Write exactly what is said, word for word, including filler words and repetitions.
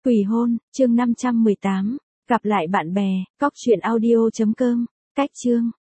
Quỷ hôn, chương năm trăm mười tám. Gặp lại bạn bè, cóc truyện audio chấm com. Cách chương.